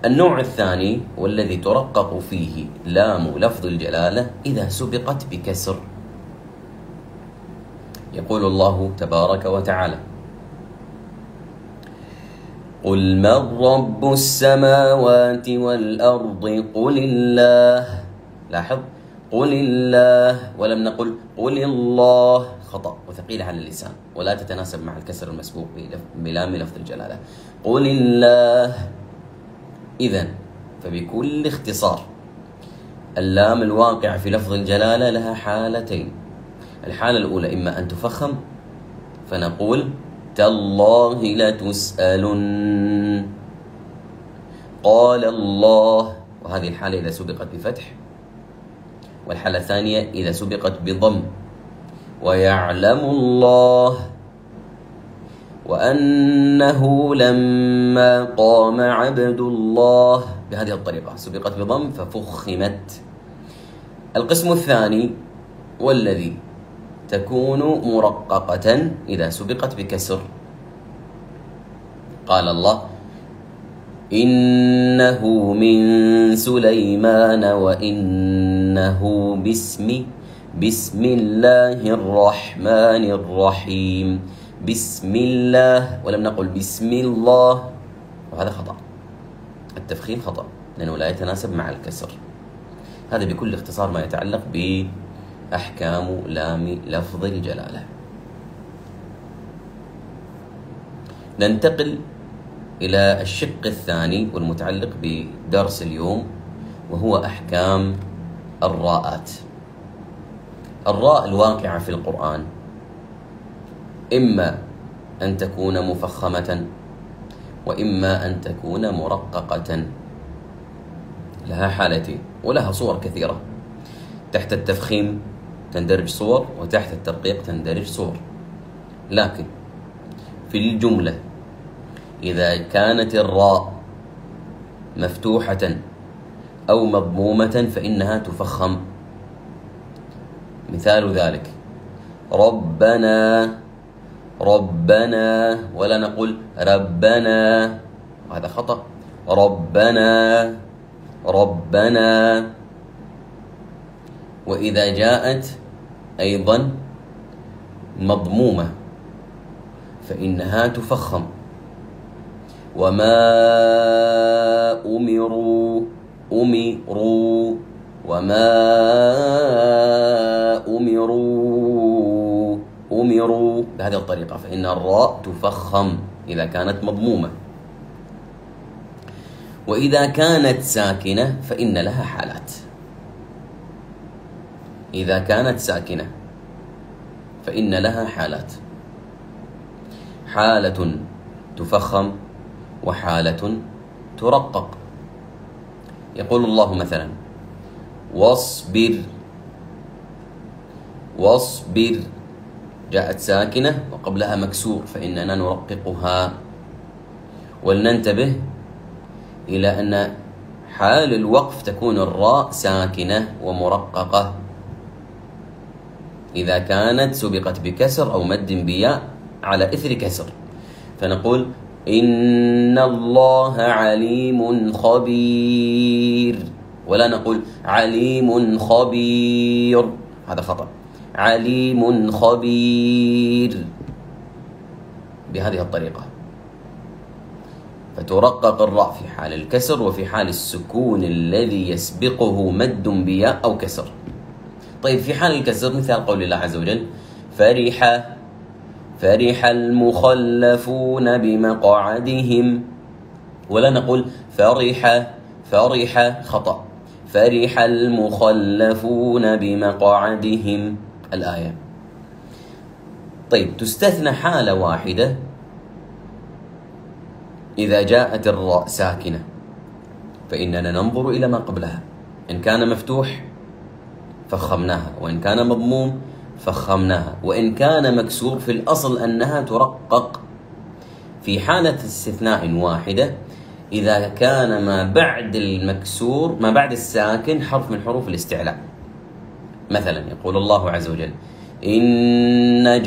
النوع الثاني والذي ترقق فيه لام لفظ الجلالة إذا سبقت بكسر. يقول الله تبارك وتعالى: قل من رب السماوات والأرض قل الله. لاحظ، قل الله، ولم نقل قل الله، خطأ وثقيلة على اللسان ولا تتناسب مع الكسر المسبوق بلام لفظ الجلالة. قل الله. إذن فبكل اختصار اللام الواقع في لفظ الجلالة لها حالتين. الحالة الأولى إما أن تفخم فنقول تالله لتسألن، قال الله، وهذه الحالة إذا سبقت بفتح. والحالة الثانية إذا سبقت بضم، ويعلم الله، وأنه لما قام عبد الله، بهذه الطريقة سبقت بضم ففخمت. القسم الثاني والذي تكون مرققة إذا سبقت بكسر. قال الله: إنه من سليمان وإنه بسم الله الرحمن الرحيم. بسم الله، ولم نقل بسم الله، وهذا خطأ. التفخيم خطأ لأنه لا يتناسب مع الكسر. هذا بكل اختصار ما يتعلق بأحكام لام لفظ الجلالة. ننتقل إلى الشق الثاني والمتعلق بدرس اليوم، وهو أحكام الراءات. الراء الواقعة في القرآن إما أن تكون مفخمة وإما أن تكون مرققة. لها حالتين ولها صور كثيرة. تحت التفخيم تندرج صور، وتحت الترقيق تندرج صور. لكن في الجملة إذا كانت الراء مفتوحة أو مضمومة فإنها تفخم. مثال ذلك: ربنا، ربنا، ولا نقول ربنا، هذا خطأ. ربنا، ربنا. وإذا جاءت أيضا مضمومة فإنها تفخم. وما أمروا، وما أمروا بهذه الطريقة، فإن الراء تفخم إذا كانت مضمومة. وإذا كانت ساكنة فإن لها حالات. إذا كانت ساكنة فإن لها حالات: حالة تفخم وحالة ترقق. يقول الله مثلا: واصبر، واصبر، جاءت ساكنة وقبلها مكسور فإننا نرققها. ولننتبه إلى أن حال الوقف تكون الراء ساكنة ومرققة إذا كانت سبقت بكسر أو مد بياء على إثر كسر، فنقول: إن الله عليم خبير، ولا نقول عليم خبير، هذا خطأ. عليم خبير، بهذه الطريقة. فترقق الراء في حال الكسر وفي حال السكون الذي يسبقه مد بياء أو كسر. طيب في حال الكسر مثال قول الله عز وجل: فرح المخلفون بمقعدهم، ولا نقول فرح، خطأ. فرح المخلفون بمقعدهم، الآية. طيب تستثنى حالة واحدة إذا جاءت الراء ساكنة، فإننا ننظر إلى ما قبلها. إن كان مفتوح فخمناها، وإن كان مضموم فخمناها، وإن كان مكسور في الأصل أنها ترقق. في حالة استثناء واحدة إذا كان ما بعد المكسور، ما بعد الساكن، حرف من حروف الاستعلاء. مثلا يقول الله عز وجل: إن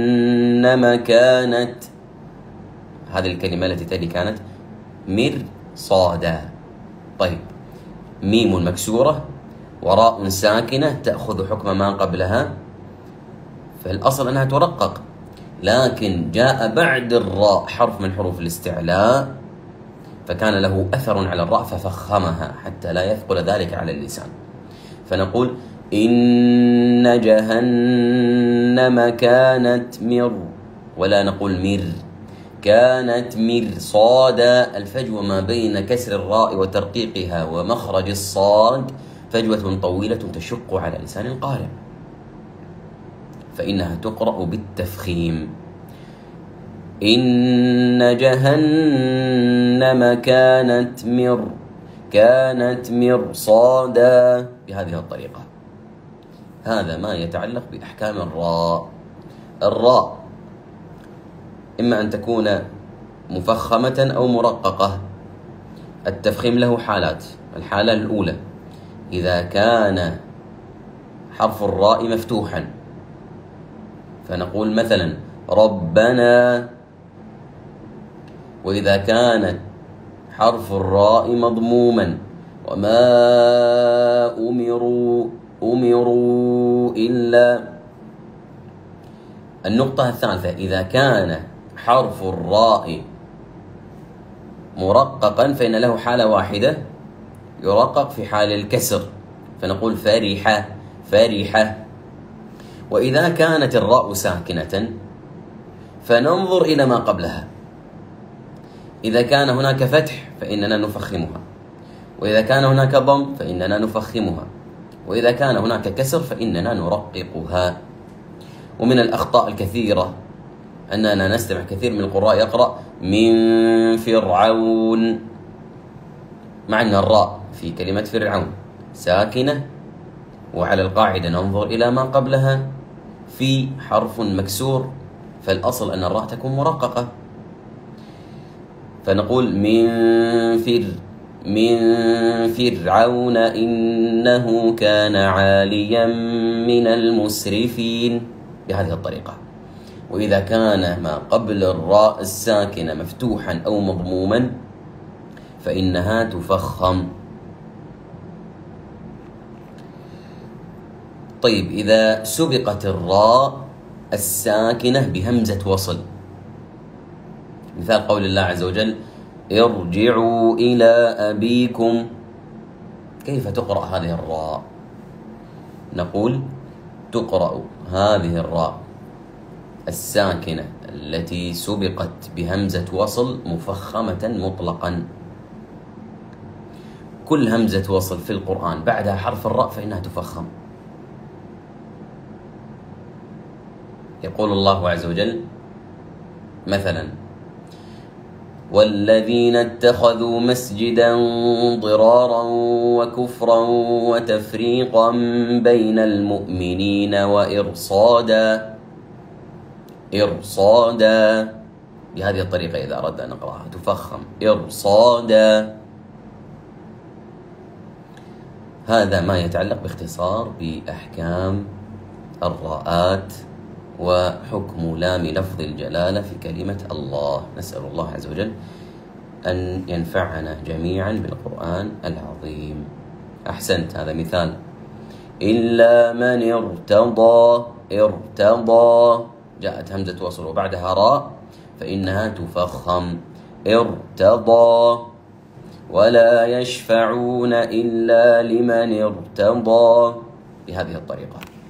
جهنم كانت، هذه الكلمة التي تلي كانت صادا. طيب، ميم مكسورة وراء ساكنة تأخذ حكم ما قبلها، فالأصل أنها ترقق، لكن جاء بعد الراء حرف من حروف الاستعلاء فكان له أثر على الراء ففخمها حتى لا يثقل ذلك على اللسان. فنقول إن جهنم كانت مر، ولا نقول مر، كانت مرصادا. الفجوة ما بين كسر الراء وترقيقها ومخرج الصاد فجوة طويلة تشق على لسان القارئ، فإنها تقرأ بالتفخيم. إن جهنم كانت مرصادا بهذه الطريقة. هذا ما يتعلق بأحكام الراء. الراء إما أن تكون مفخمة أو مرققة. التفخيم له حالات. الحالة الأولى إذا كان حرف الراء مفتوحا، فنقول مثلا ربنا. وإذا كانت حرف الراء مضموما، وما أمروا إلا. النقطة الثالثة إذا كان حرف الراء مرققا فإن له حالة واحدة يرقق في حال الكسر، فنقول فرحة. وإذا كانت الراء ساكنة فننظر إلى ما قبلها. إذا كان هناك فتح فإننا نفخمها، وإذا كان هناك ضم فإننا نفخمها، وإذا كان هناك كسر فإننا نرققها. ومن الأخطاء الكثيرة أننا نستمع كثير من القراء يقرأ من فرعون، مع أن الراء في كلمة فرعون ساكنة، وعلى القاعدة ننظر إلى ما قبلها في حرف مكسور، فالأصل أن الراء تكون مرققة. فنقول من فرعون إنه كان عاليا من المسرفين بهذه الطريقة. وإذا كان ما قبل الراء الساكنة مفتوحا أو مضموما فإنها تفخم. طيب، إذا سبقت الراء الساكنة بهمزة وصل، مثال قول الله عز وجل ارجعوا إلى أبيكم، كيف تقرأ هذه الراء؟ نقول تقرأ هذه الراء الساكنة التي سبقت بهمزة وصل مفخمة مطلقا. كل همزة وصل في القرآن بعدها حرف الراء فإنها تفخم. يقول الله عز وجل مثلا والذين اتخذوا مسجدا ضرارا وكفرا وتفريقا بين المؤمنين وإرصادا بهذه الطريقة إذا أردنا أن نقرأها تفخم إرصادا. هذا ما يتعلق باختصار بأحكام الراءات وحكم لام لفظ الجلالة في كلمة الله. نسأل الله عز وجل أن ينفعنا جميعا بالقرآن العظيم. أحسنت، هذا مثال. إلا من ارتضى جاءت همزة وصل وبعدها راء فإنها تفخم ارتضى. ولا يشفعون إلا لمن ارتضى بهذه الطريقة.